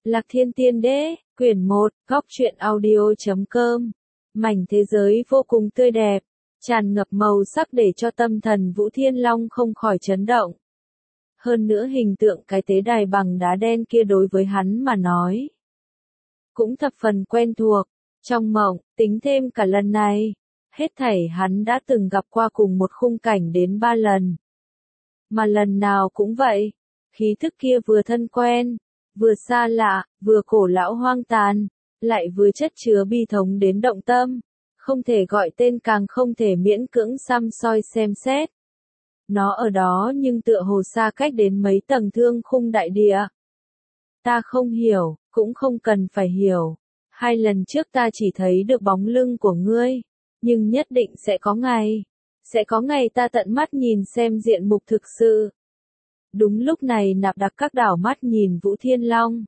Lạc Thiên Tiên Đế, quyển 1, góc truyện audio.com. Mảnh thế giới vô cùng tươi đẹp, tràn ngập màu sắc để cho tâm thần Vũ Thiên Long không khỏi chấn động. Hơn nữa hình tượng cái tế đài bằng đá đen kia đối với hắn mà nói cũng thập phần quen thuộc. Trong mộng, tính thêm cả lần này, hết thảy hắn đã từng gặp qua cùng một khung cảnh đến 3 lần. Mà lần nào cũng vậy, khí thức kia vừa thân quen, vừa xa lạ, vừa cổ lão hoang tàn, lại vừa chất chứa bi thống đến động tâm, không thể gọi tên càng không thể miễn cưỡng xăm soi xem xét. Nó ở đó nhưng tựa hồ xa cách đến mấy tầng thương khung đại địa. Ta không hiểu, cũng không cần phải hiểu. 2 lần trước ta chỉ thấy được bóng lưng của ngươi, nhưng nhất định sẽ có ngày ta tận mắt nhìn xem diện mục thực sự. Đúng lúc này Nạp Đặc Các đảo mắt nhìn Vũ Thiên Long.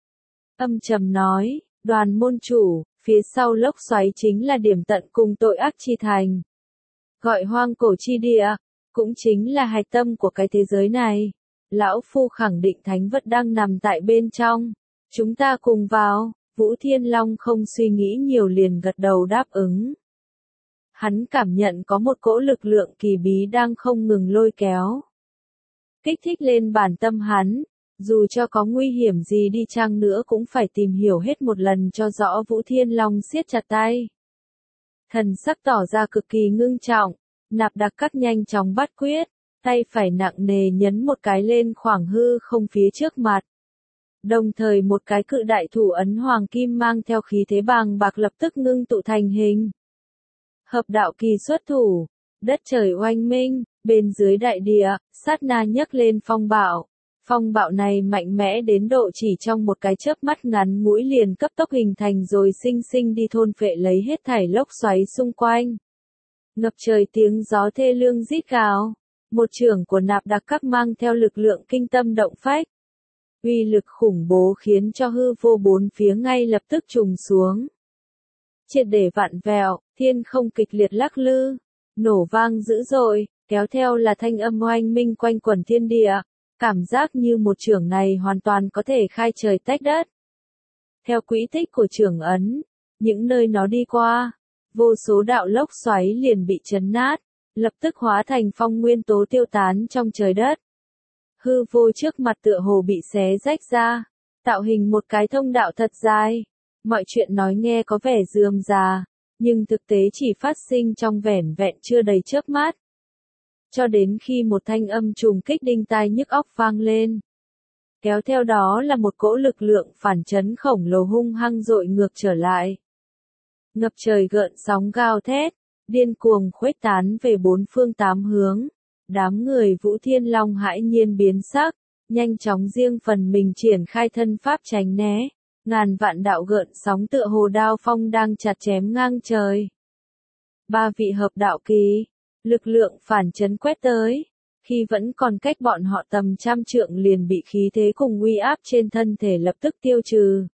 Âm trầm nói, Đoàn môn chủ, phía sau lốc xoáy chính là điểm tận cùng tội ác chi thành. Gọi hoang cổ chi địa, cũng chính là hạch tâm của cái thế giới này. Lão Phu khẳng định thánh vật đang nằm tại bên trong. Chúng ta cùng vào. Vũ Thiên Long không suy nghĩ nhiều liền gật đầu đáp ứng. Hắn cảm nhận có một cỗ lực lượng kỳ bí đang không ngừng lôi kéo. Kích thích lên bản tâm hắn, dù cho có nguy hiểm gì đi chăng nữa cũng phải tìm hiểu hết một lần cho rõ. Vũ Thiên Long siết chặt tay. Thần sắc tỏ ra cực kỳ ngưng trọng, Nạp Đặc Các nhanh chóng bắt quyết, tay phải nặng nề nhấn một cái lên khoảng hư không phía trước mặt. Đồng thời một cái cự đại thủ ấn hoàng kim mang theo khí thế bàng bạc lập tức ngưng tụ thành hình. Hợp đạo kỳ xuất thủ, đất trời oanh minh, bên dưới đại địa, sát na nhấc lên phong bạo. Phong bạo này mạnh mẽ đến độ chỉ trong một cái chớp mắt ngắn ngủi liền cấp tốc hình thành rồi sinh sinh đi thôn phệ lấy hết thảy lốc xoáy xung quanh. Ngập trời tiếng gió thê lương rít gào, một chưởng của Nạp Đặc Các mang theo lực lượng kinh tâm động phách. Uy lực khủng bố khiến cho hư vô bốn phía ngay lập tức trùng xuống. Triệt để vặn vẹo, thiên không kịch liệt lắc lư, nổ vang dữ dội, kéo theo là thanh âm oanh minh quanh quẩn thiên địa, cảm giác như một chưởng này hoàn toàn có thể khai trời tách đất. Theo quỹ tích của chưởng ấn, những nơi nó đi qua, vô số đạo lốc xoáy liền bị chấn nát, lập tức hóa thành phong nguyên tố tiêu tán trong trời đất. Hư vô trước mặt tựa hồ bị xé rách ra, tạo hình một cái thông đạo thật dài. Mọi chuyện nói nghe có vẻ rườm rà, nhưng thực tế chỉ phát sinh trong vẻn vẹn chưa đầy chớp mắt. Cho đến khi một thanh âm trùng kích đinh tai nhức óc vang lên. Kéo theo đó là một cỗ lực lượng phản chấn khổng lồ hung hăng dội ngược trở lại. Ngập trời gợn sóng gào thét, điên cuồng khuếch tán về 4 phương 8 hướng. Đám người Vũ Thiên Long hãi nhiên biến sắc, nhanh chóng riêng phần mình triển khai thân pháp tránh né. Ngàn vạn đạo gợn sóng tựa hồ đao phong đang chặt chém ngang trời. 3 vị hợp đạo kỳ, lực lượng phản chấn quét tới, khi vẫn còn cách bọn họ tầm trăm trượng liền bị khí thế cùng uy áp trên thân thể lập tức tiêu trừ.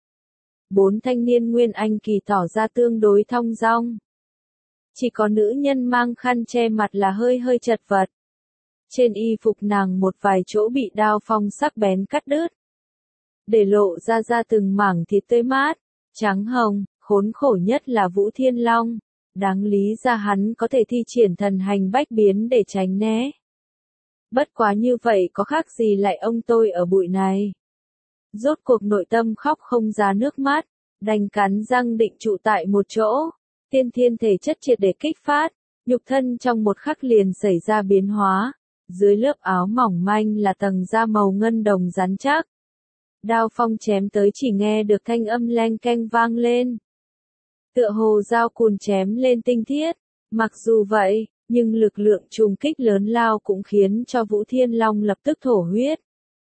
4 thanh niên nguyên anh kỳ tỏ ra tương đối thong dong. Chỉ có nữ nhân mang khăn che mặt là hơi chật vật. Trên y phục nàng một vài chỗ bị đao phong sắc bén cắt đứt, để lộ ra từng mảng thịt tươi mát, trắng hồng. Khốn khổ nhất là Vũ Thiên Long, đáng lý ra hắn có thể thi triển thần hành bách biến để tránh né. Bất quá như vậy có khác gì lại ông tôi ở bụi này. Rốt cuộc nội tâm khóc không ra nước mắt, đành cắn răng định trụ tại một chỗ. Tiên thiên thể chất triệt để kích phát, nhục thân trong một khắc liền xảy ra biến hóa. Dưới lớp áo mỏng manh là tầng da màu ngân đồng rắn chắc. Đao phong chém tới chỉ nghe được thanh âm leng keng vang lên. Tựa hồ dao cùn chém lên tinh thiết. Mặc dù vậy, nhưng lực lượng trùng kích lớn lao cũng khiến cho Vũ Thiên Long lập tức thổ huyết.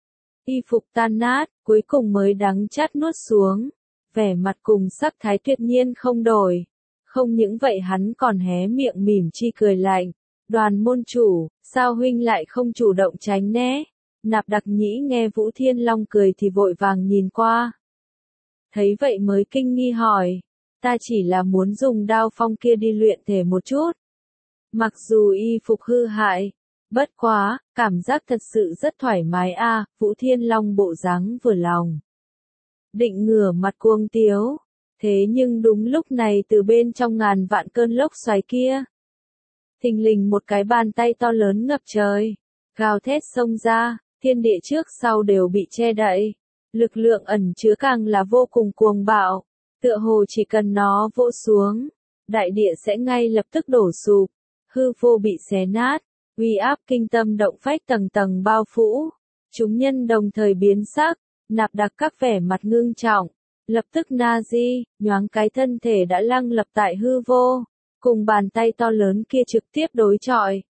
Y phục tan nát, cuối cùng mới đắng chát nuốt xuống. Vẻ mặt cùng sắc thái tuyệt nhiên không đổi. Không những vậy hắn còn hé miệng mỉm chi cười lạnh. Đoàn môn chủ, sao huynh lại không chủ động tránh né? Nạp Đặc Nhĩ nghe Vũ Thiên Long cười thì vội vàng nhìn qua. Thấy vậy mới kinh nghi hỏi, ta chỉ là muốn dùng đao phong kia đi luyện thể một chút. Mặc dù y phục hư hại, bất quá, cảm giác thật sự rất thoải mái a. Vũ Thiên Long bộ dáng vừa lòng. định ngửa mặt cuồng tiếu. Thế nhưng đúng lúc này từ bên trong ngàn vạn cơn lốc xoáy kia, thình lình một cái bàn tay to lớn ngập trời, gào thét xông ra, thiên địa trước sau đều bị che đậy. Lực lượng ẩn chứa càng là vô cùng cuồng bạo, tựa hồ chỉ cần nó vỗ xuống, đại địa sẽ ngay lập tức đổ sụp, hư vô bị xé nát, uy áp kinh tâm động phách tầng tầng bao phủ. Chúng nhân đồng thời biến sắc, Nạp Đặc các vẻ mặt ngưng trọng, lập tức Nazi, nhoáng cái thân thể đã lăng lập tại hư vô, cùng bàn tay to lớn kia trực tiếp đối chọi.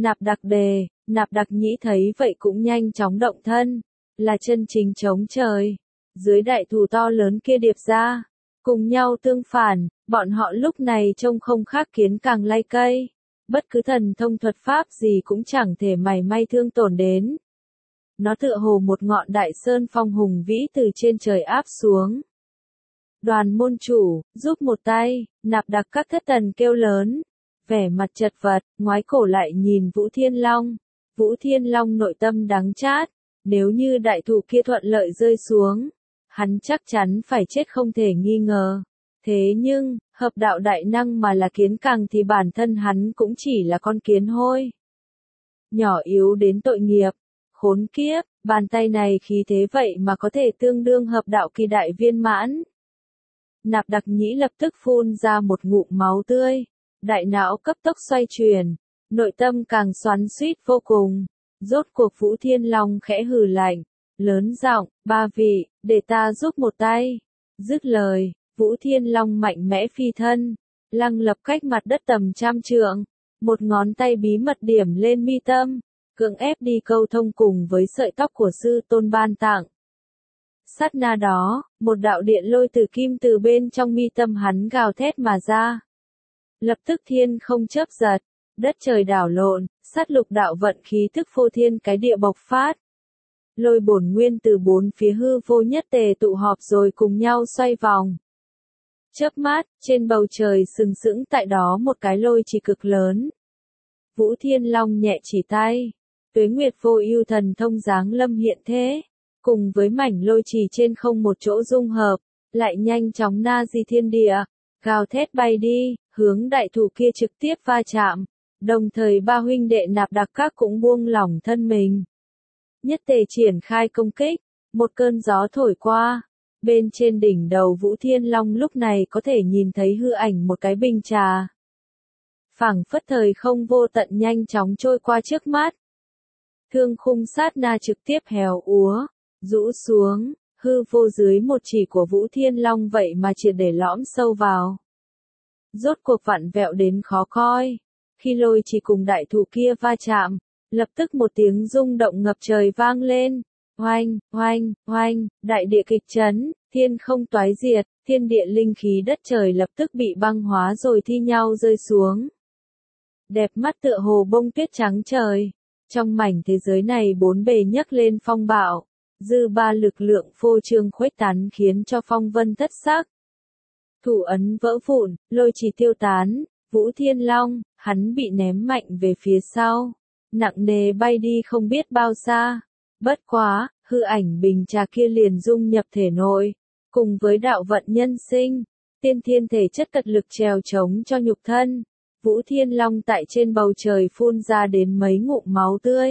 Nạp Đặc Nhĩ thấy vậy cũng nhanh chóng động thân, là chân chính chống trời. Dưới đại thủ to lớn kia điệp ra, cùng nhau tương phản, bọn họ lúc này trông không khác kiến càng lay cây. Bất cứ thần thông thuật pháp gì cũng chẳng thể mảy may thương tổn đến. Nó tựa hồ một ngọn đại sơn phong hùng vĩ từ trên trời áp xuống. Đoàn môn chủ, giúp một tay, Nạp Đặc các thất thần kêu lớn. Vẻ mặt chật vật, ngoái cổ lại nhìn Vũ Thiên Long. Vũ Thiên Long nội tâm đắng chát. Nếu như đại thủ kia thuận lợi rơi xuống, hắn chắc chắn phải chết không thể nghi ngờ. Thế nhưng, hợp đạo đại năng mà là kiến càng thì bản thân hắn cũng chỉ là con kiến hôi. Nhỏ yếu đến tội nghiệp, khốn kiếp, bàn tay này khí thế vậy mà có thể tương đương hợp đạo kỳ đại viên mãn. Nạp Đặc Nhĩ lập tức phun ra một ngụm máu tươi, đại não cấp tốc xoay chuyển, nội tâm càng xoắn xuýt vô cùng. Rốt cuộc Vũ Thiên Long khẽ hừ lạnh, lớn giọng, ba vị, để ta giúp một tay. Dứt lời, Vũ Thiên Long mạnh mẽ phi thân, lăng lập cách mặt đất tầm 100 trượng, một ngón tay bí mật điểm lên mi tâm, cưỡng ép đi câu thông cùng với sợi tóc của sư tôn ban tặng. Sát na đó, một đạo điện lôi từ kim từ bên trong mi tâm hắn gào thét mà ra. Lập tức thiên không chớp giật, đất trời đảo lộn, sát lục đạo vận khí thức phô thiên cái địa bộc phát. Lôi bổn nguyên từ bốn phía hư vô nhất tề tụ họp rồi cùng nhau xoay vòng. Chớp mắt, trên bầu trời sừng sững tại đó một cái lôi chỉ cực lớn. Vũ Thiên Long nhẹ chỉ tay, Tuế Nguyệt Vô Ưu thần thông giáng lâm hiện thế, cùng với mảnh lôi chỉ trên không một chỗ dung hợp, lại nhanh chóng na di thiên địa, gào thét bay đi, hướng đại thủ kia trực tiếp va chạm. Đồng thời ba huynh đệ Nạp Đặc các cũng buông lỏng thân mình. Nhất tề triển khai công kích, một cơn gió thổi qua. Bên trên đỉnh đầu Vũ Thiên Long lúc này có thể nhìn thấy hư ảnh một cái bình trà. Phảng phất thời không vô tận nhanh chóng trôi qua trước mắt. Thương khung sát na trực tiếp héo úa, rũ xuống, hư vô dưới một chỉ của Vũ Thiên Long vậy mà triệt để lõm sâu vào. Rốt cuộc vặn vẹo đến khó coi. Khi lôi chỉ cùng đại thủ kia va chạm, lập tức một tiếng rung động ngập trời vang lên. Oanh, oanh, oanh, đại địa kịch chấn, thiên không toái diệt, thiên địa linh khí đất trời lập tức bị băng hóa rồi thi nhau rơi xuống. Đẹp mắt tựa hồ bông tuyết trắng trời. Trong mảnh thế giới này bốn bề nhấc lên phong bạo, dư ba lực lượng phô trương khuếch tán khiến cho phong vân thất sắc. Thủ ấn vỡ vụn, lôi chỉ tiêu tán, Vũ Thiên Long, hắn bị ném mạnh về phía sau, nặng nề bay đi không biết bao xa. Bất quá, hư ảnh bình trà kia liền dung nhập thể nội, cùng với đạo vận nhân sinh, tiên thiên thể chất cật lực trèo chống cho nhục thân. Vũ Thiên Long tại trên bầu trời phun ra đến mấy ngụm máu tươi.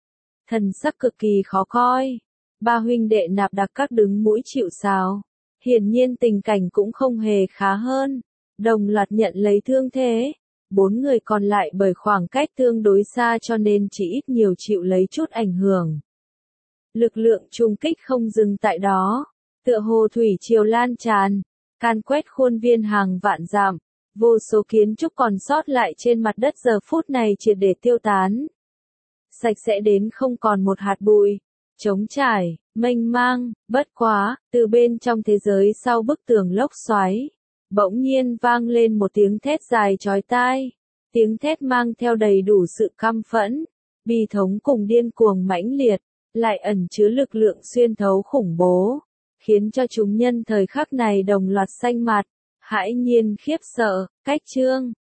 Thần sắc cực kỳ khó coi. Ba huynh đệ Nạp Đặc các đứng mũi chịu sào. Hiển nhiên tình cảnh cũng không hề khá hơn. Đồng loạt nhận lấy thương thế. 4 người còn lại bởi khoảng cách tương đối xa cho nên chỉ ít nhiều chịu lấy chút ảnh hưởng. Lực lượng trung kích không dừng tại đó. Tựa hồ thủy triều lan tràn, can quét khuôn viên hàng vạn dặm. Vô số kiến trúc còn sót lại trên mặt đất giờ phút này triệt để tiêu tán. Sạch sẽ đến không còn một hạt bụi. Trống trải, mênh mang, bất quá, từ bên trong thế giới sau bức tường lốc xoáy. Bỗng nhiên vang lên một tiếng thét dài chói tai. Tiếng thét mang theo đầy đủ sự căm phẫn, bi thống cùng điên cuồng mãnh liệt, lại ẩn chứa lực lượng xuyên thấu khủng bố, khiến cho chúng nhân thời khắc này đồng loạt xanh mặt, hãi nhiên khiếp sợ. Cách chương